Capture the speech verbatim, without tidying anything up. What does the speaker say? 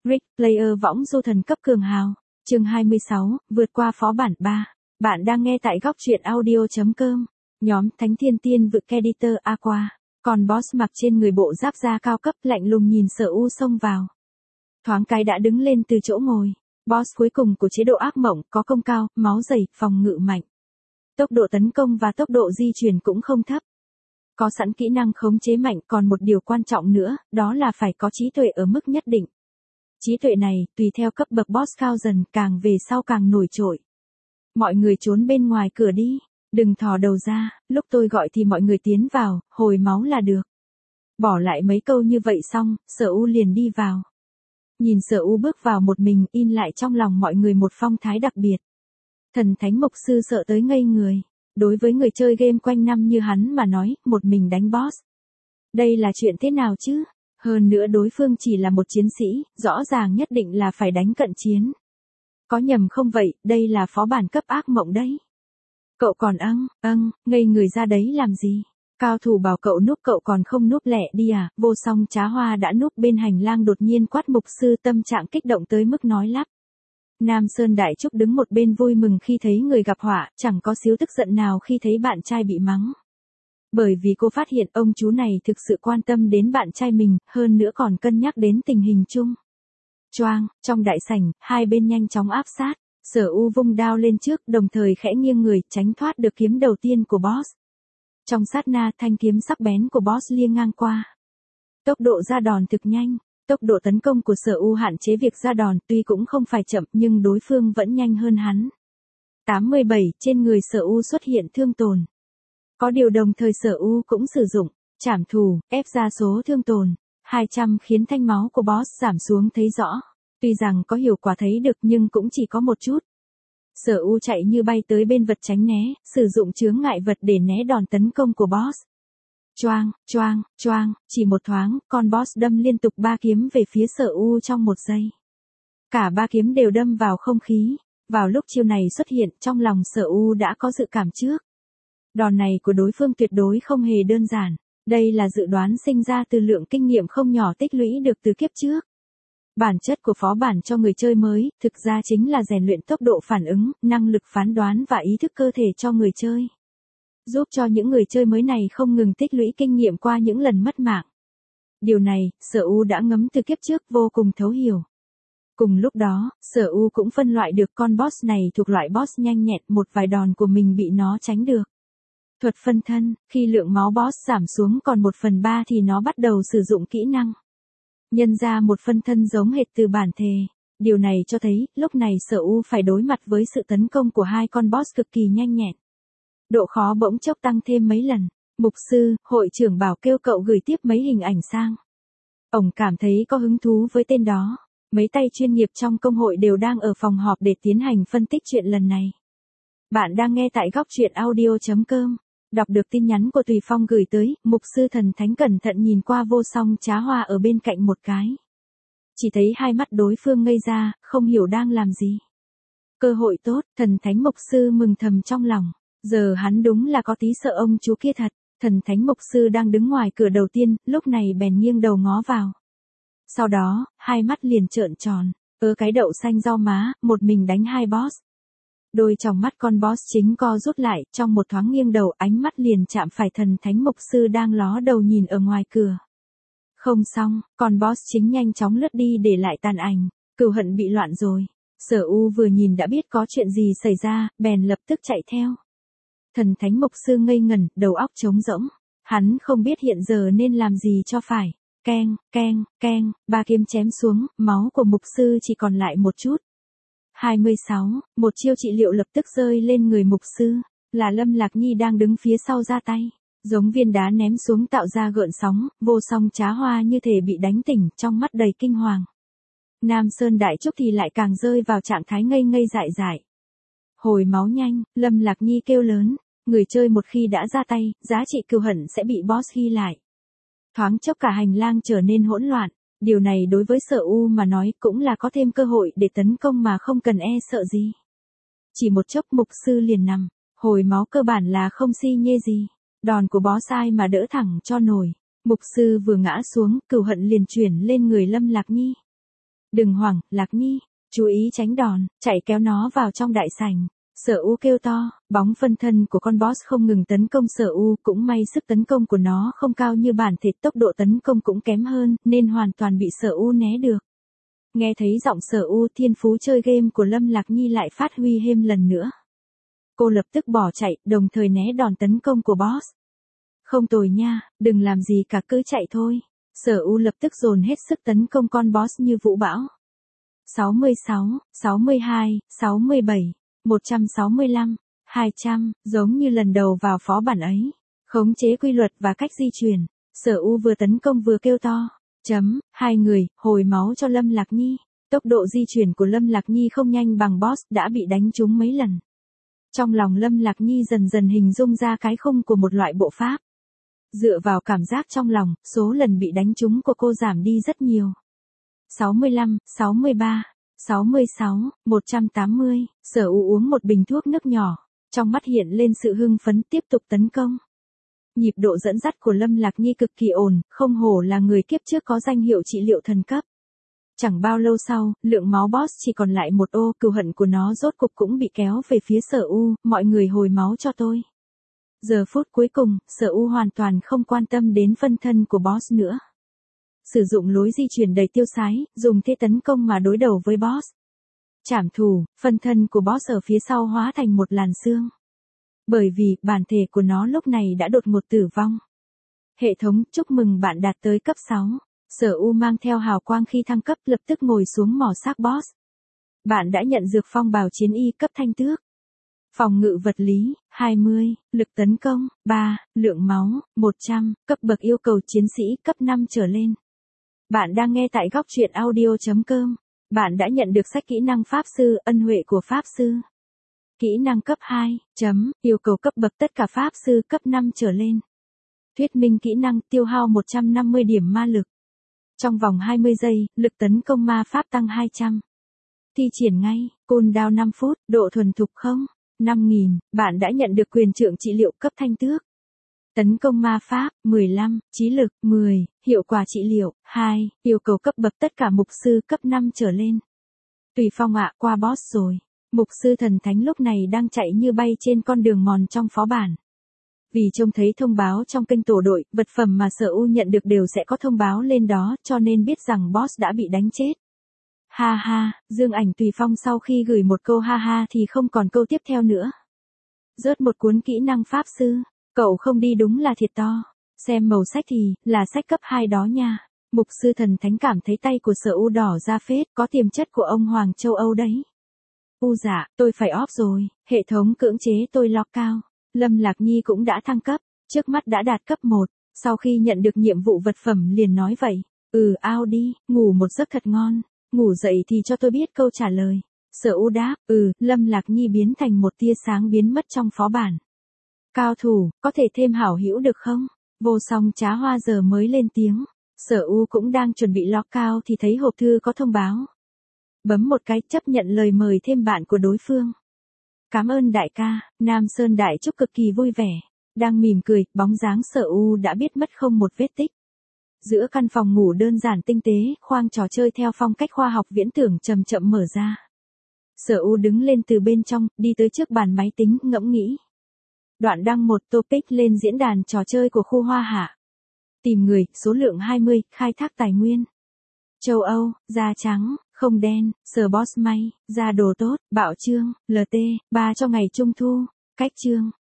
Rick, player võng du thần cấp cường hào. Chương hai mươi sáu, vượt qua phó bản ba. Bạn đang nghe tại góc truyện audio chấm com. Nhóm Thánh Thiên Tiên vực Editor Aqua. Còn boss mặc trên người bộ giáp da cao cấp lạnh lùng nhìn Sở U xông vào. Thoáng cái đã đứng lên từ chỗ ngồi. Boss cuối cùng của chế độ ác mộng có công cao, máu dày, phòng ngự mạnh. Tốc độ tấn công và tốc độ di chuyển cũng không thấp. Có sẵn kỹ năng khống chế mạnh, còn một điều quan trọng nữa, đó là phải có trí tuệ ở mức nhất định. Trí tuệ này, tùy theo cấp bậc boss cao dần, càng về sau càng nổi trội. Mọi người trốn bên ngoài cửa đi, đừng thò đầu ra, lúc tôi gọi thì mọi người tiến vào, hồi máu là được. Bỏ lại mấy câu như vậy xong, Sở U liền đi vào. Nhìn Sở U bước vào một mình, in lại trong lòng mọi người một phong thái đặc biệt. Thần Thánh Mục Sư sợ tới ngây người. Đối với người chơi game quanh năm như hắn mà nói, một mình đánh boss. Đây là chuyện thế nào chứ? Hơn nữa đối phương chỉ là một chiến sĩ, rõ ràng nhất định là phải đánh cận chiến. Có nhầm không vậy, đây là phó bản cấp ác mộng đấy. Cậu còn âng, âng, ngây người ra đấy làm gì? Cao thủ bảo cậu núp cậu còn không núp lẹ đi à? Vô Song Trá Hoa đã núp bên hành lang đột nhiên quát Mục Sư, tâm trạng kích động tới mức nói lắp. Nam Sơn Đại Trúc đứng một bên vui mừng khi thấy người gặp họa, chẳng có xíu tức giận nào khi thấy bạn trai bị mắng. Bởi vì cô phát hiện ông chú này thực sự quan tâm đến bạn trai mình, hơn nữa còn cân nhắc đến tình hình chung. Choang, trong đại sảnh, hai bên nhanh chóng áp sát, Sở U vung đao lên trước, đồng thời khẽ nghiêng người, tránh thoát được kiếm đầu tiên của boss. Trong sát na, thanh kiếm sắc bén của boss liêng ngang qua. Tốc độ ra đòn thực nhanh. Tốc độ tấn công của Sở U hạn chế việc ra đòn, tuy cũng không phải chậm nhưng đối phương vẫn nhanh hơn hắn. tám mươi bảy, trên người Sở U xuất hiện thương tổn. Có điều đồng thời Sở U cũng sử dụng trảm thù, ép ra số thương tổn. hai trăm khiến thanh máu của boss giảm xuống thấy rõ. Tuy rằng có hiệu quả thấy được nhưng cũng chỉ có một chút. Sở U chạy như bay tới bên vật tránh né, sử dụng chướng ngại vật để né đòn tấn công của boss. Choang, choang, choang, chỉ một thoáng, con boss đâm liên tục ba kiếm về phía Sở U trong một giây. Cả ba kiếm đều đâm vào không khí. Vào lúc chiêu này xuất hiện, trong lòng Sở U đã có dự cảm trước. Đòn này của đối phương tuyệt đối không hề đơn giản. Đây là dự đoán sinh ra từ lượng kinh nghiệm không nhỏ tích lũy được từ kiếp trước. Bản chất của phó bản cho người chơi mới, thực ra chính là rèn luyện tốc độ phản ứng, năng lực phán đoán và ý thức cơ thể cho người chơi. Giúp cho những người chơi mới này không ngừng tích lũy kinh nghiệm qua những lần mất mạng. Điều này, Sở U đã ngấm từ kiếp trước vô cùng thấu hiểu. Cùng lúc đó, Sở U cũng phân loại được con boss này thuộc loại boss nhanh nhẹn, một vài đòn của mình bị nó tránh được. Thuật phân thân, khi lượng máu boss giảm xuống còn một phần ba thì nó bắt đầu sử dụng kỹ năng. Nhân ra một phân thân giống hệt từ bản thể. Điều này cho thấy, lúc này Sở U phải đối mặt với sự tấn công của hai con boss cực kỳ nhanh nhẹn. Độ khó bỗng chốc tăng thêm mấy lần. Mục Sư, hội trưởng bảo kêu cậu gửi tiếp mấy hình ảnh sang. Ông cảm thấy có hứng thú với tên đó. Mấy tay chuyên nghiệp trong công hội đều đang ở phòng họp để tiến hành phân tích chuyện lần này. Bạn đang nghe tại góc truyện audio chấm com. Đọc được tin nhắn của Tùy Phong gửi tới, Mục Sư Thần Thánh cẩn thận nhìn qua Vô Song Trá Hoa ở bên cạnh một cái. Chỉ thấy hai mắt đối phương ngây ra, không hiểu đang làm gì. Cơ hội tốt, Thần Thánh Mục Sư mừng thầm trong lòng. Giờ hắn đúng là có tí sợ ông chú kia thật. Thần Thánh Mục Sư đang đứng ngoài cửa đầu tiên, lúc này bèn nghiêng đầu ngó vào. Sau đó, hai mắt liền trợn tròn. Ơ cái đậu xanh rau má, một mình đánh hai boss. Đôi tròng mắt con boss chính co rút lại, trong một thoáng nghiêng đầu, ánh mắt liền chạm phải Thần Thánh Mục Sư đang ló đầu nhìn ở ngoài cửa. Không xong, con boss chính nhanh chóng lướt đi để lại tàn ảnh. Cừu hận bị loạn rồi. Sở U vừa nhìn đã biết có chuyện gì xảy ra, bèn lập tức chạy theo. Thần Thánh Mục Sư ngây ngẩn, đầu óc trống rỗng. Hắn không biết hiện giờ nên làm gì cho phải. Keng, keng, keng, ba kiếm chém xuống, máu của Mục Sư chỉ còn lại một chút. hai mươi sáu, một chiêu trị liệu lập tức rơi lên người Mục Sư, là Lâm Lạc Nhi đang đứng phía sau ra tay, giống viên đá ném xuống tạo ra gợn sóng, Vô Song Trá Hoa như thể bị đánh tỉnh, trong mắt đầy kinh hoàng. Nam Sơn Đại Trúc thì lại càng rơi vào trạng thái ngây ngây dại dại. Hồi máu nhanh, Lâm Lạc Nhi kêu lớn, người chơi một khi đã ra tay, giá trị cừu hận sẽ bị boss ghi lại. Thoáng chốc cả hành lang trở nên hỗn loạn. Điều này đối với Sở U mà nói cũng là có thêm cơ hội để tấn công mà không cần e sợ gì. Chỉ một chốc Mục Sư liền nằm, hồi máu cơ bản là không si nhê gì. Đòn của boss ai mà đỡ thẳng cho nổi. Mục Sư vừa ngã xuống, cừu hận liền chuyển lên người Lâm Lạc Nhi. Đừng hoảng, Lạc Nhi. Chú ý tránh đòn, chạy kéo nó vào trong đại sảnh. Sở U kêu to, bóng phân thân của con boss không ngừng tấn công Sở U, cũng may sức tấn công của nó không cao như bản thể, tốc độ tấn công cũng kém hơn, nên hoàn toàn bị Sở U né được. Nghe thấy giọng Sở U, thiên phú chơi game của Lâm Lạc Nhi lại phát huy thêm lần nữa. Cô lập tức bỏ chạy, đồng thời né đòn tấn công của boss. Không tồi nha, đừng làm gì cả, cứ chạy thôi. Sở U lập tức dồn hết sức tấn công con boss như vũ bão. sáu mươi sáu, sáu mươi hai, sáu mươi bảy, một trăm sáu mươi lăm, hai trăm, giống như lần đầu vào phó bản ấy. Khống chế quy luật và cách di chuyển. Sở U vừa tấn công vừa kêu to. Chấm, hai người, hồi máu cho Lâm Lạc Nhi. Tốc độ di chuyển của Lâm Lạc Nhi không nhanh bằng boss, đã bị đánh trúng mấy lần. Trong lòng Lâm Lạc Nhi dần dần hình dung ra cái khung của một loại bộ pháp. Dựa vào cảm giác trong lòng, số lần bị đánh trúng của cô giảm đi rất nhiều. sáu mươi lăm, sáu mươi ba, sáu mươi sáu, một trăm tám mươi, Sở U uống một bình thuốc nước nhỏ, trong mắt hiện lên sự hưng phấn tiếp tục tấn công. Nhịp độ dẫn dắt của Lâm Lạc Nhi cực kỳ ổn, không hổ là người kiếp trước có danh hiệu trị liệu thần cấp. Chẳng bao lâu sau, lượng máu boss chỉ còn lại một ô, cừu hận của nó rốt cục cũng bị kéo về phía Sở U, mọi người hồi máu cho tôi. Giờ phút cuối cùng, Sở U hoàn toàn không quan tâm đến phân thân của boss nữa. Sử dụng lối di chuyển đầy tiêu sái, dùng thế tấn công mà đối đầu với boss. Trảm thủ, phân thân của boss ở phía sau hóa thành một làn xương. Bởi vì, bản thể của nó lúc này đã đột ngột tử vong. Hệ thống, chúc mừng bạn đạt tới cấp sáu. Sở U mang theo hào quang khi thăng cấp, lập tức ngồi xuống mỏ xác boss. Bạn đã nhận dược phong bào chiến y cấp thanh tước. Phòng ngự vật lý, hai mươi, lực tấn công, ba, lượng máu, một trăm, cấp bậc yêu cầu chiến sĩ cấp năm trở lên. Bạn đang nghe tại góc truyện audio chấm com. Bạn đã nhận được sách kỹ năng Pháp Sư, ân huệ của Pháp Sư. Kỹ năng cấp hai, chấm, yêu cầu cấp bậc tất cả Pháp Sư cấp năm trở lên. Thuyết minh kỹ năng tiêu hao một trăm năm mươi điểm ma lực. Trong vòng hai mươi giây, lực tấn công ma pháp tăng hai trăm. Thi triển ngay, cooldown năm phút, độ thuần thục không? năm nghìn, bạn đã nhận được quyền trượng trị liệu cấp thanh tước. Tấn công ma pháp, mười lăm, trí lực, mười, hiệu quả trị liệu, hai, yêu cầu cấp bậc tất cả mục sư cấp năm trở lên. Tùy Phong ạ, qua boss rồi. Mục sư thần thánh lúc này đang chạy như bay trên con đường mòn trong phó bản. Vì trông thấy thông báo trong kênh tổ đội, vật phẩm mà Sở U nhận được đều sẽ có thông báo lên đó, cho nên biết rằng boss đã bị đánh chết. Ha ha, dương ảnh Tùy Phong sau khi gửi một câu ha ha thì không còn câu tiếp theo nữa. Rớt một cuốn kỹ năng Pháp Sư, cậu không đi đúng là thiệt to. Xem màu sách thì, là sách cấp hai đó nha. Mục sư thần thánh cảm thấy tay của Sở U đỏ ra phết, có tiềm chất của ông Hoàng châu Âu đấy. U dạ, tôi phải off rồi, hệ thống cưỡng chế tôi lock cao. Lâm Lạc Nhi cũng đã thăng cấp, trước mắt đã đạt cấp một, sau khi nhận được nhiệm vụ vật phẩm liền nói vậy. Ừ ao đi, ngủ một giấc thật ngon, ngủ dậy thì cho tôi biết câu trả lời. Sở U đáp, ừ, Lâm Lạc Nhi biến thành một tia sáng biến mất trong phó bản. Cao thủ, có thể thêm hảo hữu được không? Vô song trá hoa giờ mới lên tiếng. Sở U cũng đang chuẩn bị lock cao thì thấy hộp thư có thông báo. Bấm một cái chấp nhận lời mời thêm bạn của đối phương. Cảm ơn đại ca, Nam Sơn Đại Trúc cực kỳ vui vẻ. Đang mỉm cười, bóng dáng Sở U đã biết mất không một vết tích. Giữa căn phòng ngủ đơn giản tinh tế, khoang trò chơi theo phong cách khoa học viễn tưởng chậm chậm mở ra. Sở U đứng lên từ bên trong, đi tới trước bàn máy tính, ngẫm nghĩ. Đoạn đăng một topic lên diễn đàn trò chơi của khu Hoa Hạ. Tìm người, số lượng hai mươi, khai thác tài nguyên. Châu Âu, da trắng, không đen, sờ boss may, da đồ tốt, bạo trương, lờ tê, ba cho ngày trung thu, cách trương,